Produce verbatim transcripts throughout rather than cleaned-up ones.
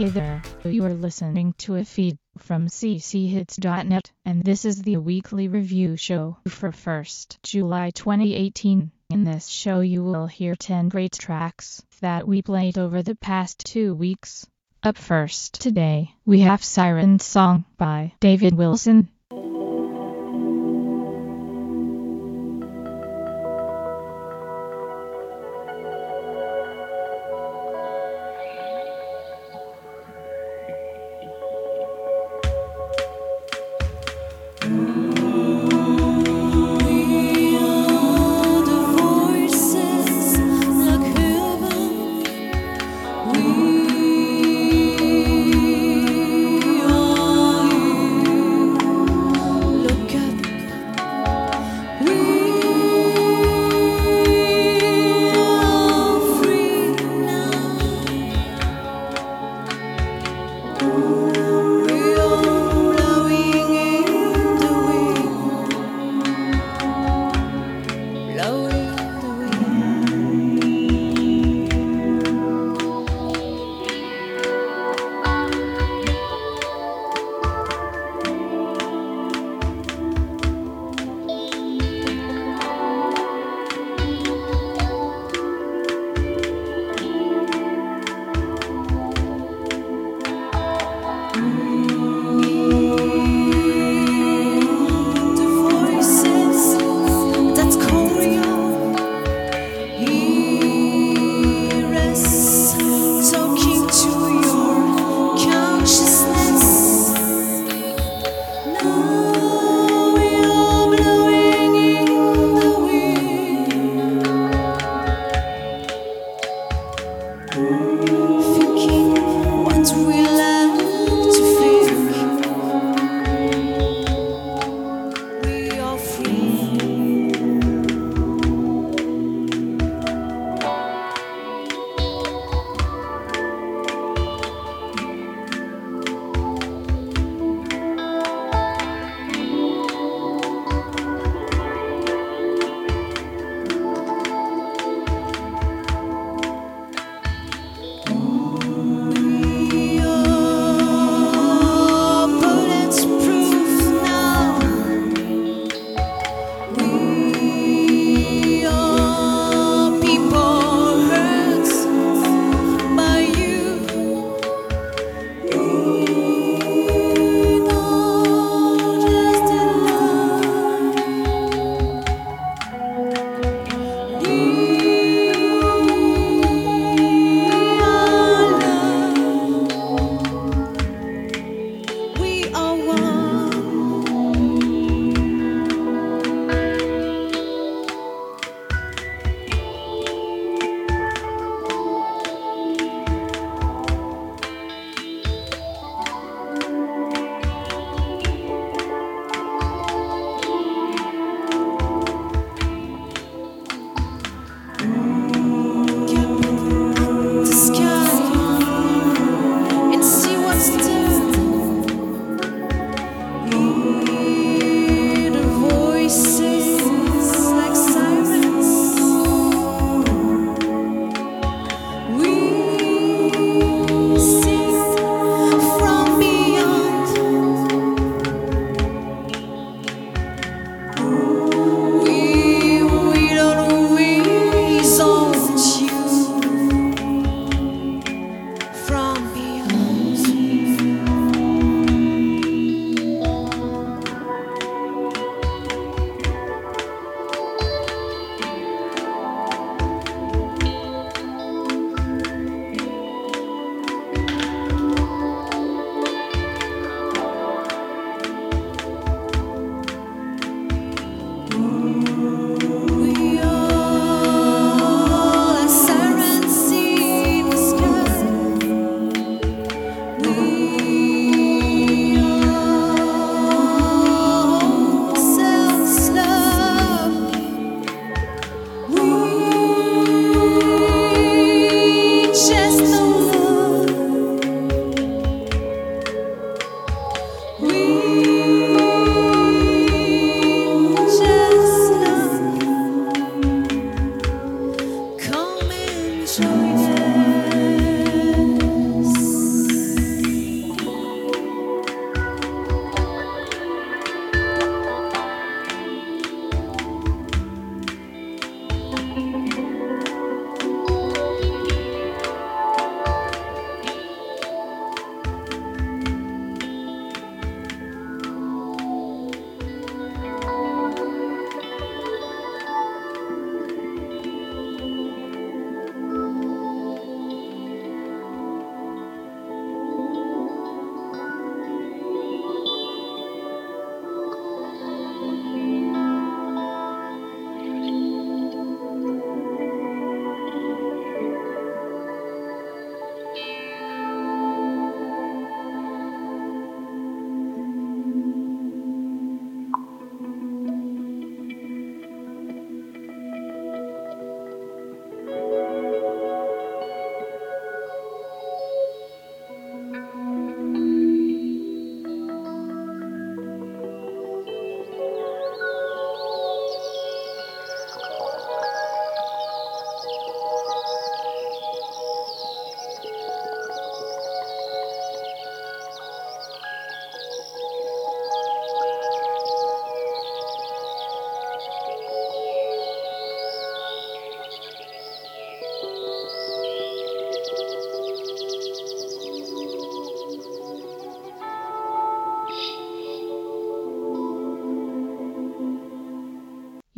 Hey there, you are listening to a feed from c c hits dot net, and this is the weekly review show for first July twenty eighteen. In this show you will hear ten great tracks that we played over the past two weeks. Up first today, we have Siren Song by David Wilson. We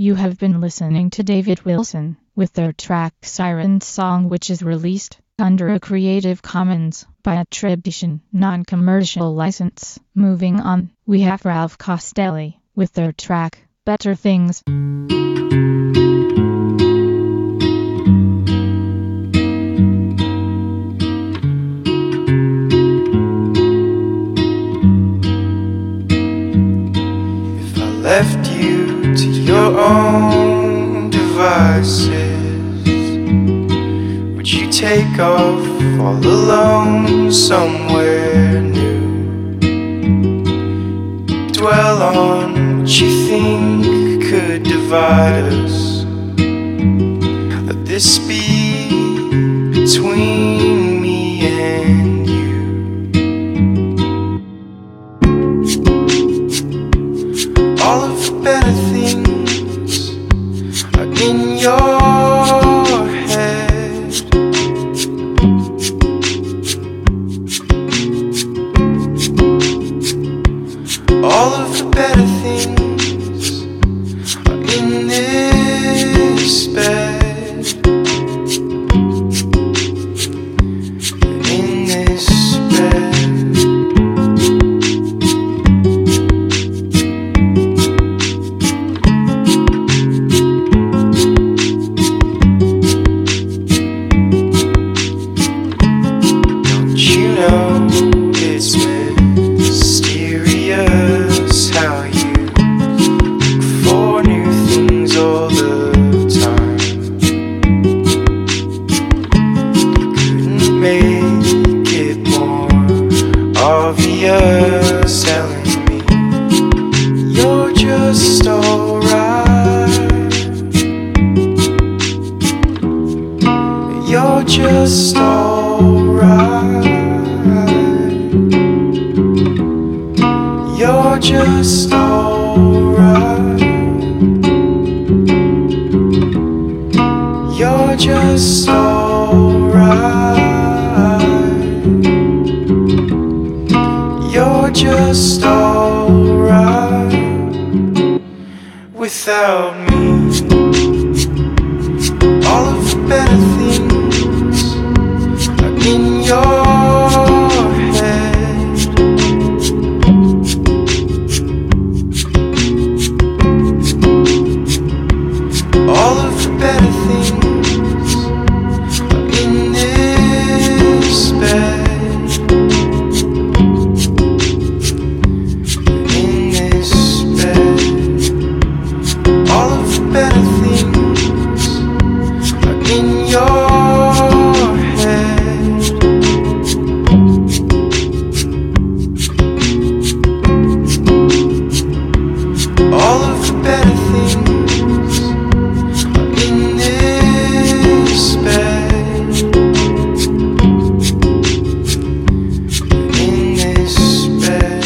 You have been listening to David Wilson with their track Siren Song, which is released under a Creative Commons by attribution, non-commercial license. Moving on, we have Ralph Costelli with their track Better Things. If I left you to your own devices, would you take off all alone somewhere new? Dwell on what you think could divide us. Let this be between me and you. All of the better things are in your head. All of the better things are in this bed. In this bed. Don't you know it's mysterious how you look for new things all the time? Couldn't make it more obvious, telling me you're just alright. You're just alright. You're just alright. You're just alright. You're just alright without me. All of the better things are in your head. All of the better things are in this bed. In this bed. All of the better things are in your head. All of the better things are in this bed. In this bed.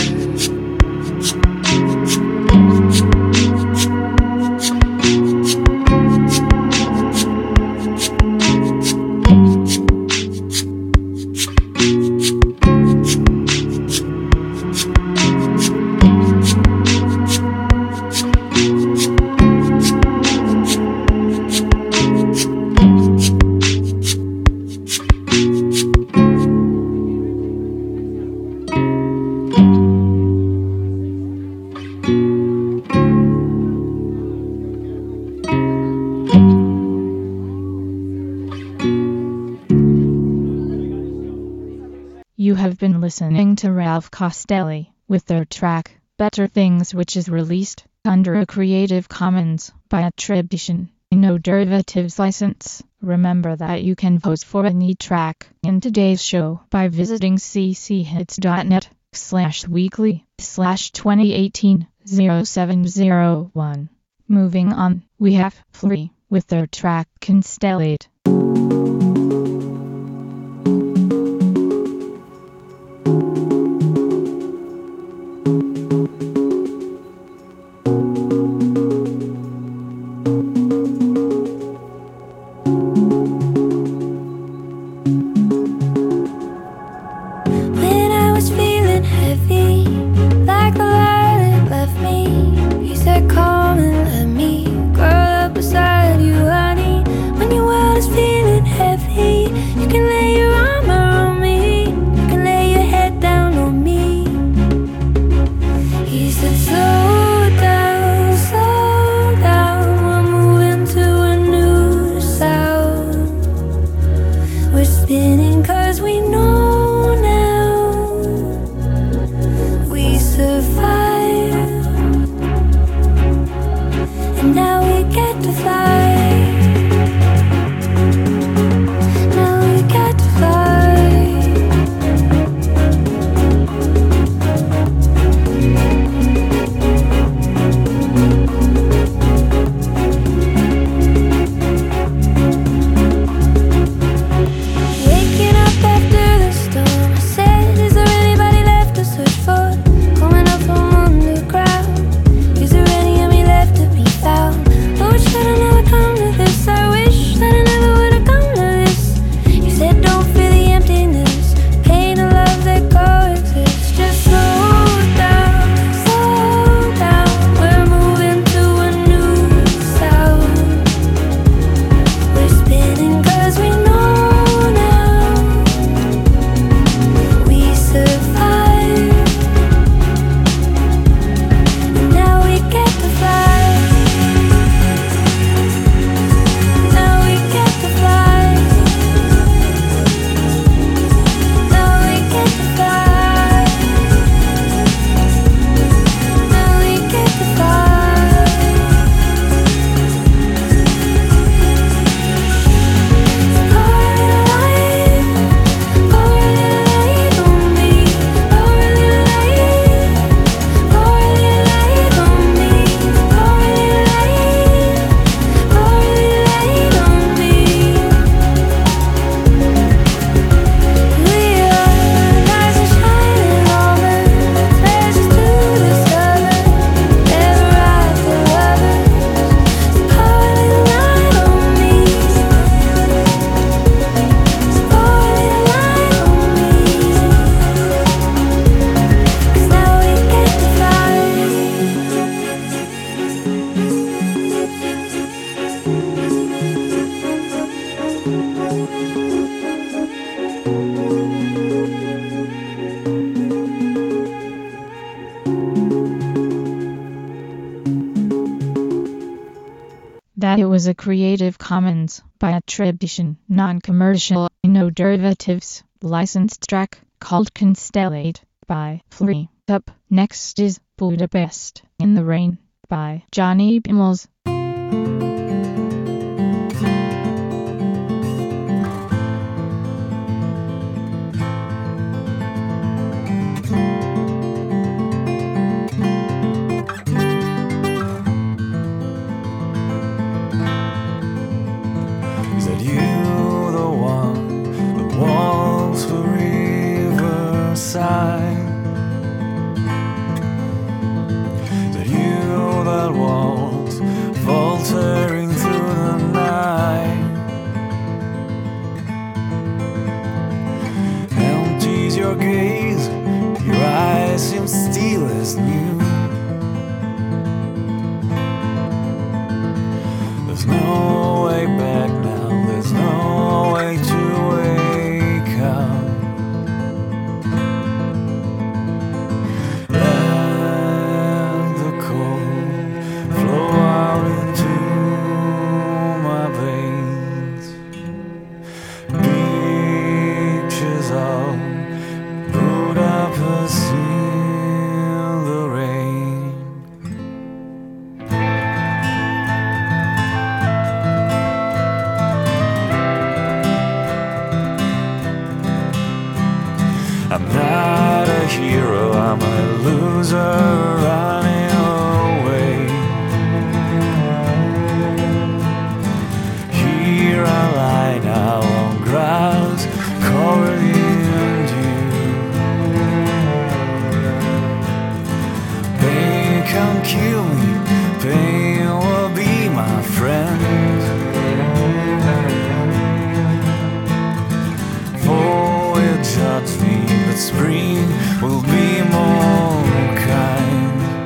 You have been listening to Ralph Costelli with their track Better Things, which is released under a Creative Commons by attribution, no derivatives license. Remember that you can vote for any track in today's show by visiting cchits.net slash weekly slash 2018 0701. Moving on, we have Flea with their track Constellate. When I was feeling heavy, like the light it left me, you said come and let me grow. get to fly. Now we get to fly. Waking up after the storm, I said, is there anybody left to search for? Coming up from underground, is there any of me left to be found? I wish that I never come to this, I wish that I never would have come to this. You said don't feel the emptiness, pain and love that coexist. Just slow down, slow down, we're moving to a new sound. We're spinning cause we know now we survive. And now we get to fly. Now we get to fly. Now we get to fly. Now we get to fly. That it was a Creative Commons by attribution, non-commercial, no derivatives, licensed track called Constellate by Flea. Up next is Budapest in the Rain by Johnny Bimmels. Is that you, the one that walks the riverside? Is that you that walks faltering through the night? Empties your gaze, your eyes seem still as new. There's no way back now, there's no way to wake up. Let the cold flow out into my veins. Pictures of Budapest in the rain. I'm not a hero, I'm a loser running away. Here I lie now on grass covered in dew. Pain can't kill me, pain will be my friend. For it judge me, but spring will be more kind.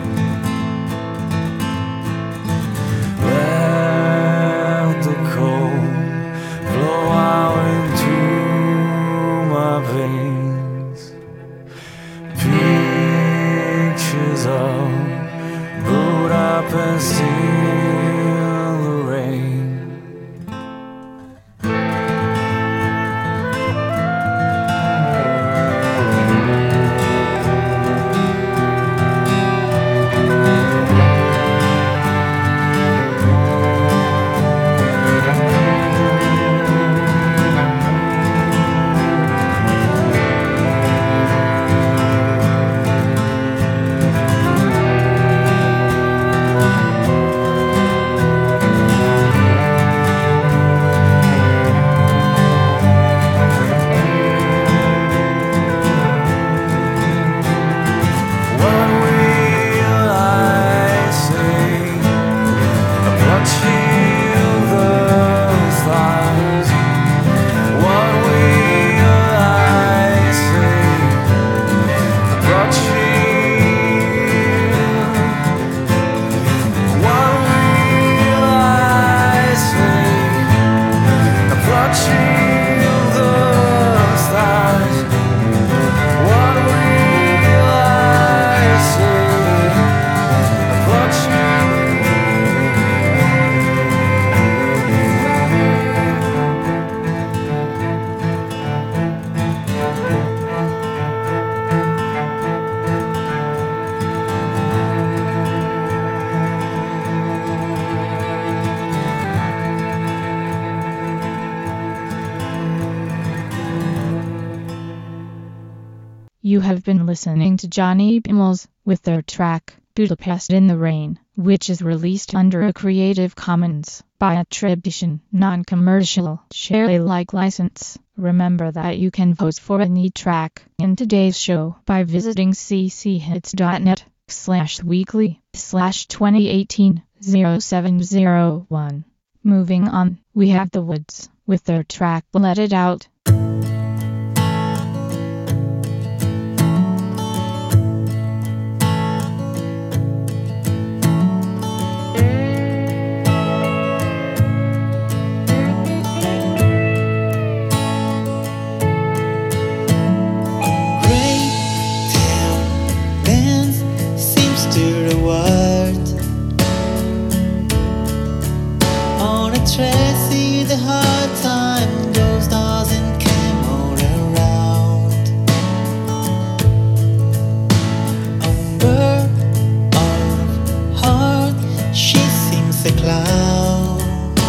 You have been listening to Johnny Bimels with their track Budapest in the Rain, which is released under a Creative Commons by attribution, non-commercial, share Alike license. Remember that you can vote for any track in today's show by visiting cchits.net slash weekly slash 2018 0701. Moving on, we have The Woods with their track Let It Out. See the hard time, those doesn't come all around. Umber of heart, she seems a cloud.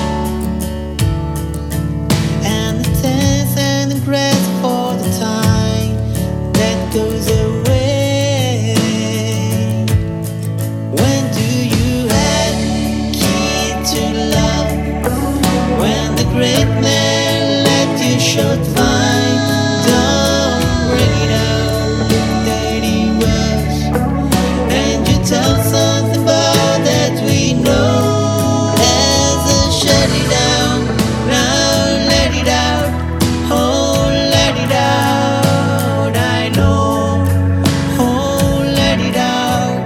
And the tense and the grass for the time that goes away. When do you have key to love? When the great man let you should find, don't bring it out that he was, and you tell something about that we know. As I shut it down, now let it out, oh let it out, I know, oh let it out,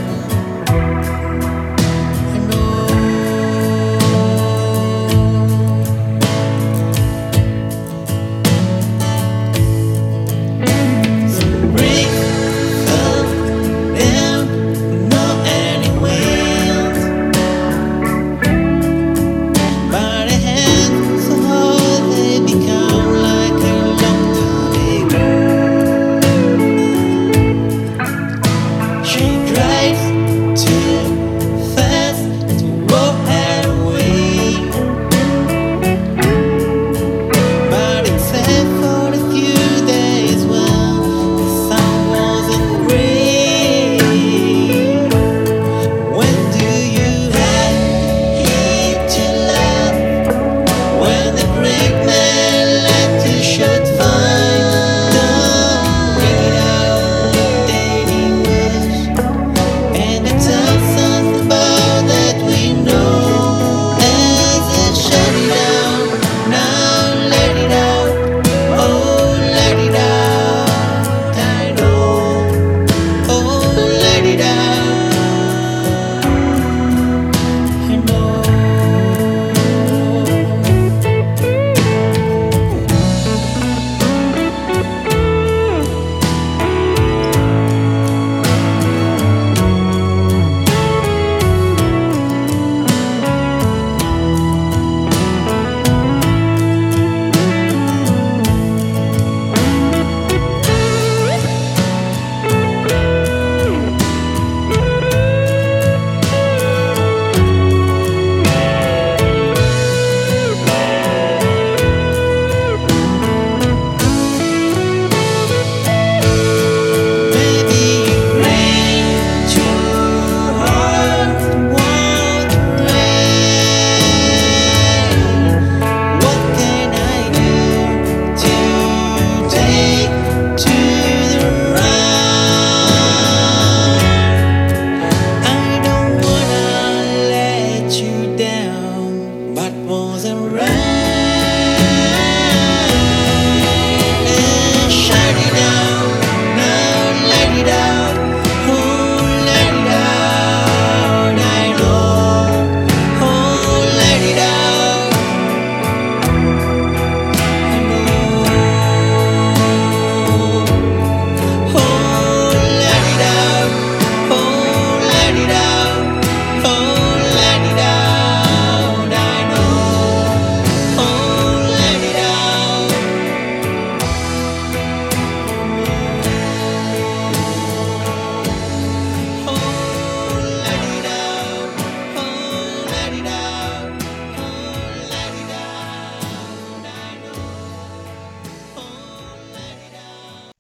I know.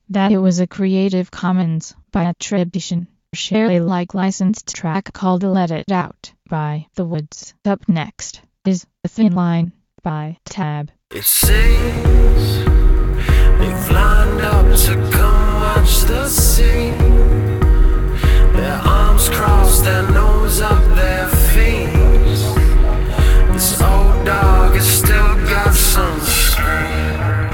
That it was a Creative Commons by attribution, share Alike licensed track called Let It Out by The Woods. Up next is A Thin Line by Tab. It seems they've lined up to come watch the sea. Their arms crossed, their nose up their feet. This old dog has still got some screams.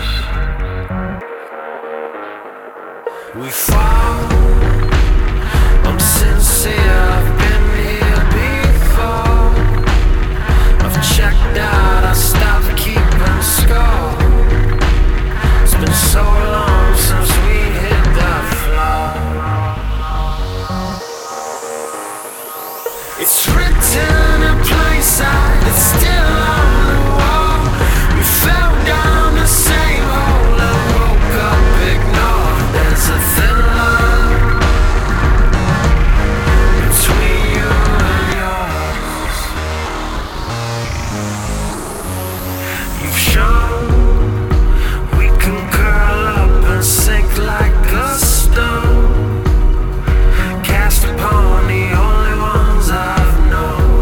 We fall, I'm sincere, I've been here before. I've checked out, I stopped keeping score. It's been so long since we hit the floor. It's written a place out, it's still on the wall. We fell down the same hole and woke up ignored. There's a thin line between you and yours. You've shown we can curl up and sink like a stone, cast upon the only ones I've known.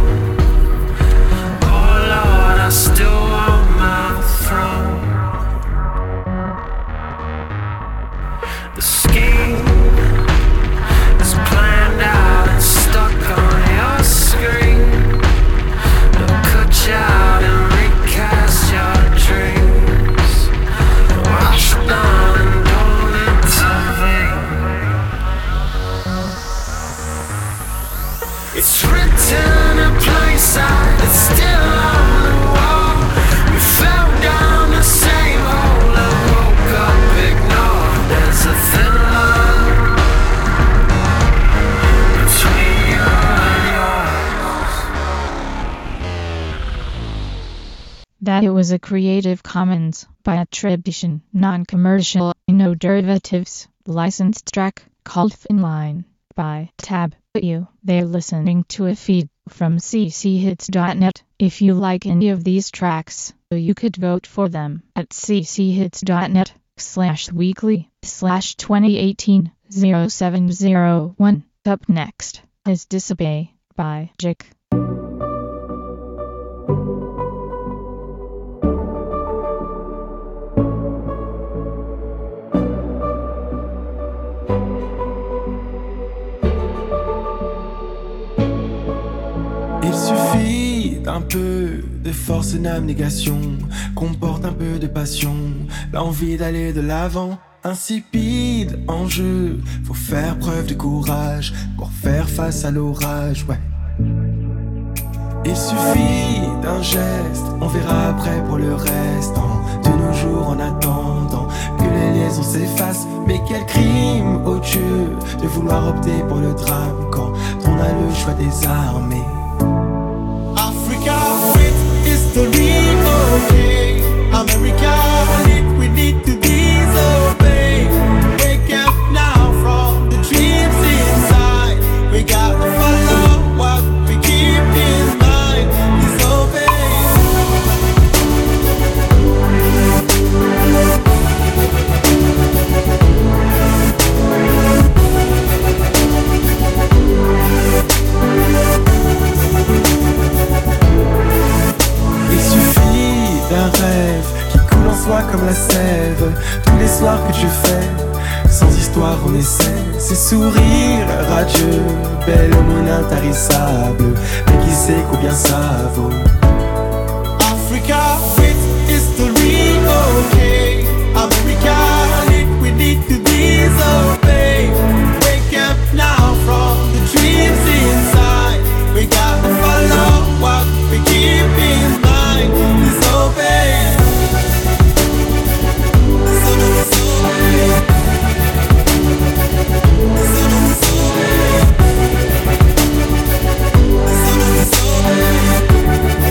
Oh Lord, I still want my throne. The scheme is planned out and stuck on your screen. They'll cut you out and recast your dreams. Wash down and don't intervene. It's written a place out, it's still on the wall. We fell down the same hole and woke up ignored. There's a thin line between you and yours. That it was a Creative Commons by attribution, non-commercial, no derivatives, licensed track called Thin Line by Tab. You, they're listening to a feed from c c hits dot net. If you like any of these tracks, you could vote for them at c c hits dot net slash weekly slash twenty eighteen oh seven oh one. Up next is Disobey by Jake. Il suffit d'un peu de force et d'abnégation, qu'on porte un peu de passion, l'envie d'aller de l'avant. Insipide en jeu, faut faire preuve de courage pour faire face à l'orage, ouais. Il suffit d'un geste, on verra après pour le reste. De nos jours en attendant que les liaisons s'effacent. Mais quel crime odieux de vouloir opter pour le drame quand on a le choix des armées. Africa with history, okay. America lit, we need to disobey. Wake up now from the dreams inside. We got to follow what we keep in mind. Disobey. Il suffit d'un rêve qui coule en soi comme la sève. Tous les soirs que tu fais, sans histoire on essaie. C'est sourire radieux, belle aumône intarissable. Mais qui sait combien ça vaut. Africa with history, okay. America lit, we need to disobey. Wake up now from the dreams inside. We got to follow what we keep in mind. Disobey. Disobey.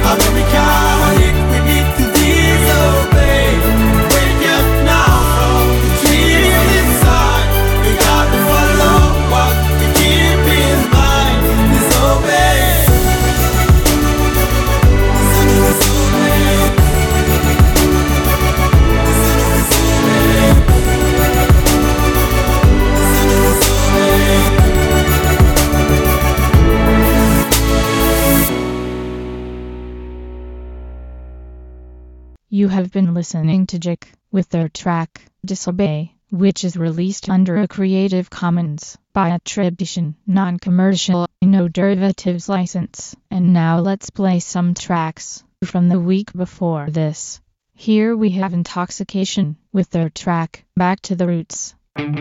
Atomic, we need to disobey. Wake up now from the dream inside. We gotta follow what we keep in mind. Disobey. You have been listening to Jick with their track Disobey, which is released under a Creative Commons by attribution, non-commercial, no derivatives license. And now let's play some tracks from the week before this. Here we have Intoxication with their track Back to the Roots.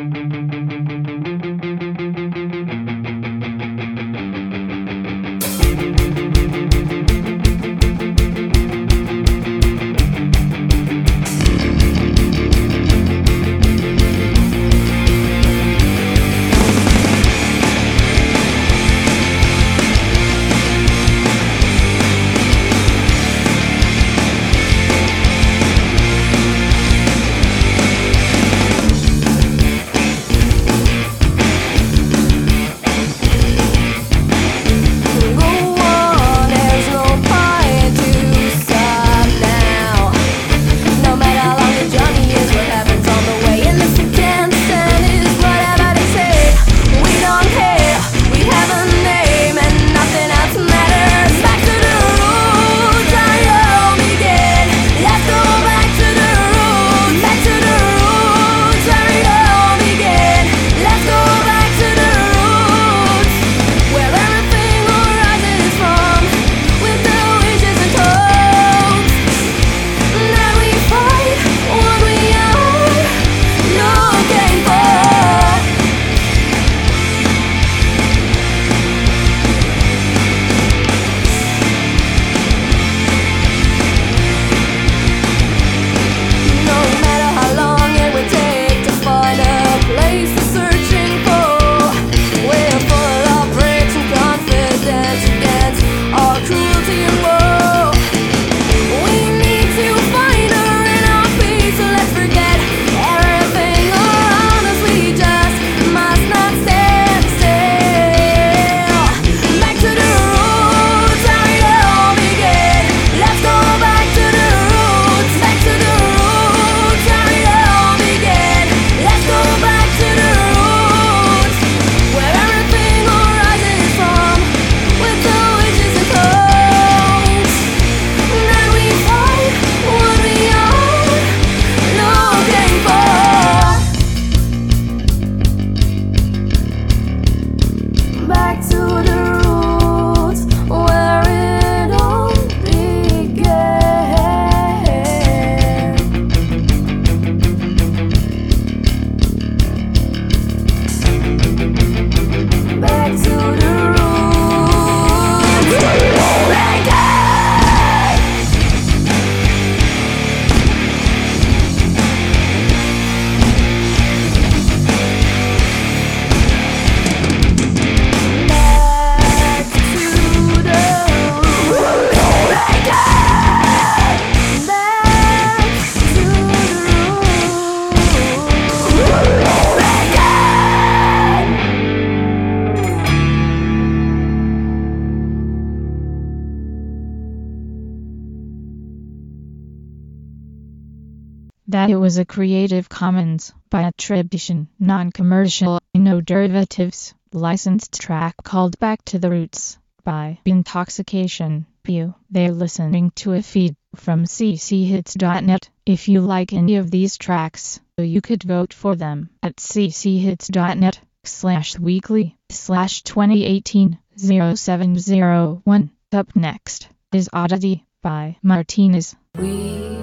That it was a Creative Commons by attribution, non-commercial, no derivatives, licensed track called Back to the Roots by Intoxication. You, they're listening to a feed from c c hits dot net. If you like any of these tracks, you could vote for them at c c hits dot net slash weekly slash twenty eighteen oh seven oh one. Up next is Oddity by Martinez. We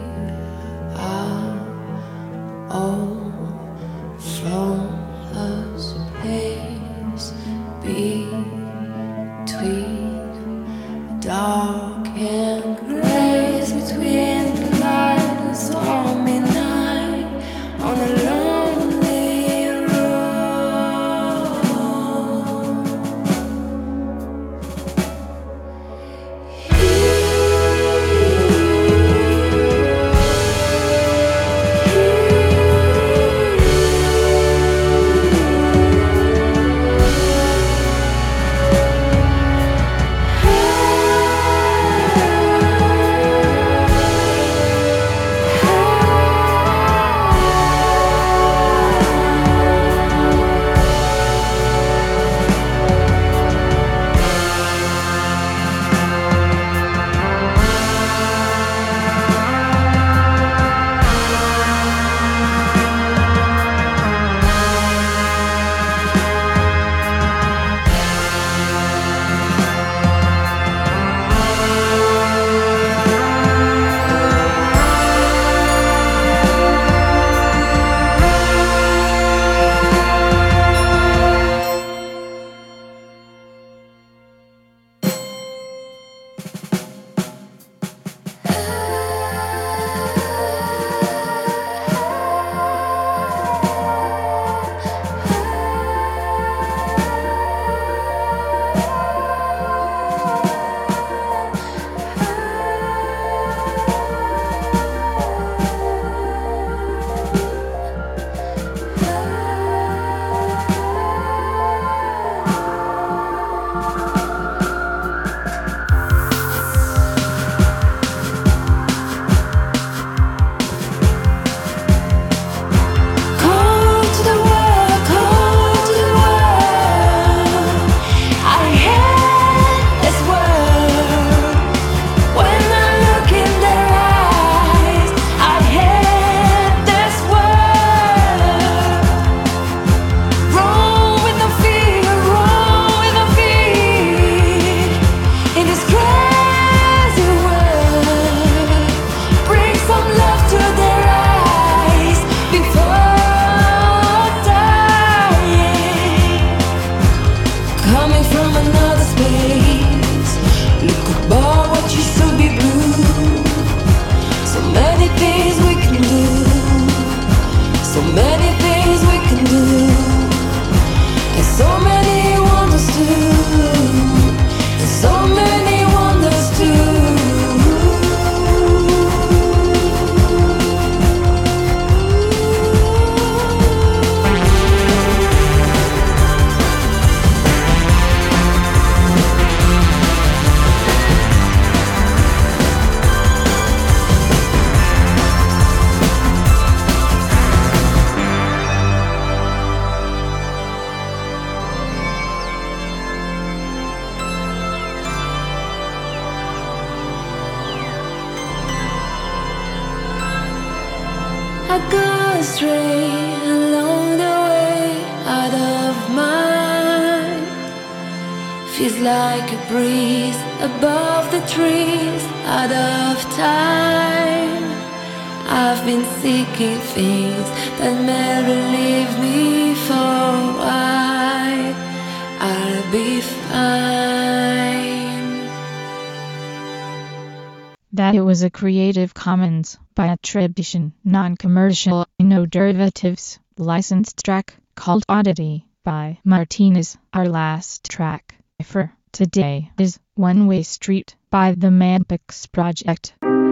are all flawless pace between dark and grace, between the light and stormy night on a lonely road. Here coming from another space. Look above what used to be blue. So many things we can do. So many things we can do. And so many wonders too. And so many wonders too. I go astray along the way, out of mind. Feels like a breeze above the trees, out of time. I've been seeking things that may relieve me for a while. I'll be fine. That it was a Creative Commons by attribution, non-commercial, no derivatives, licensed track called Oddity by Martinez. Our last track for today is One Way Street by the Madpix Project.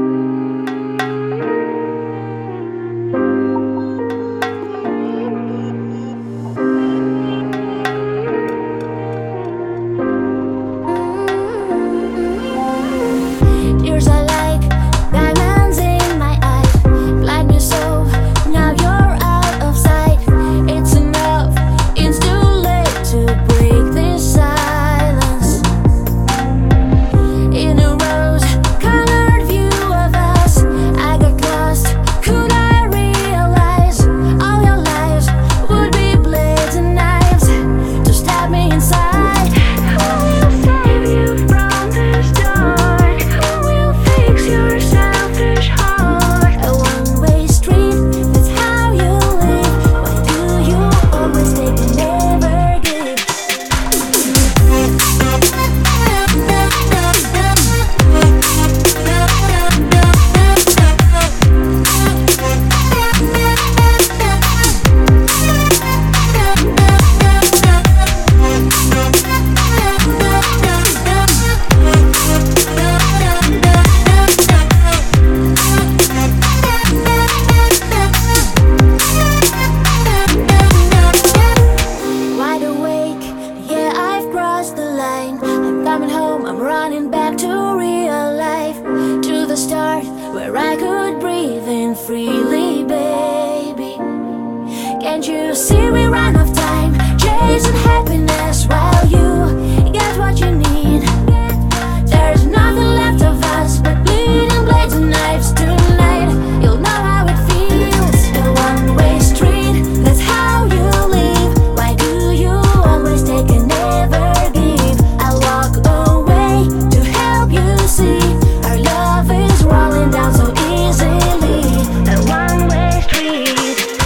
Yours are like diamonds in my eyes, blind me so. Now you're out of sight. It's enough. It's too late to break this silence. In a rose-colored view of us, I got lost. Could I realize all your lives would be blades and knives to stab me inside? Who will save you from this dark? Who will fix your selfish heart? A one-way street, that's how you live. Why do you always take and never give? Wide awake, yeah, I've crossed the line. I'm coming home, I'm running back to real life, to the start where I could breathe in freely, baby. Can't you see we run out of time, chasing happiness while you get what you need? There's nothing left of us but bleeding blades and knives tonight. You'll know how it feels. A one-way street, that's how you live. Why do you always take and never give? I'll walk away to help you see our love is rolling down so easily. A one-way street.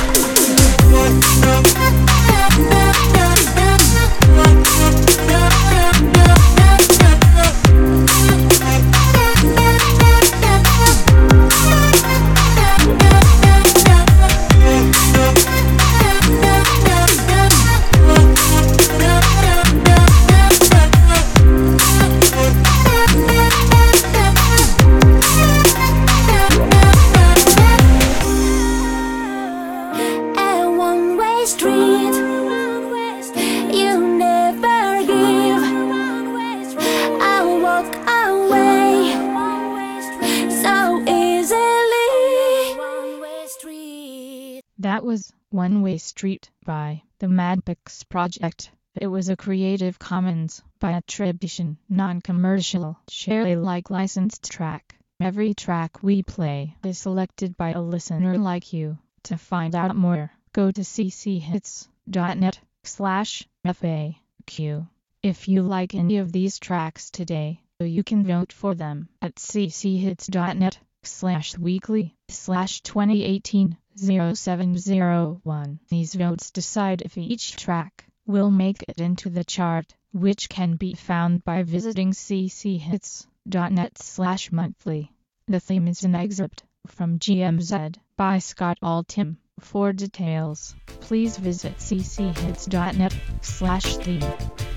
A one-way street, you never give. I'll walk away so easily. One-way street. That was One Way Street by the Madpix Project. It was a Creative Commons by attribution, non-commercial, share Alike licensed track. Every track we play is selected by a listener like you. To find out more, go to cchits.net slash FAQ. If you like any of these tracks today, you can vote for them at cchits.net slash weekly slash 2018 0701. These votes decide if each track will make it into the chart, which can be found by visiting cchits.net slash monthly. The theme is an excerpt from G M Z by Scott Altham. For details, please visit cchits.net slash theme.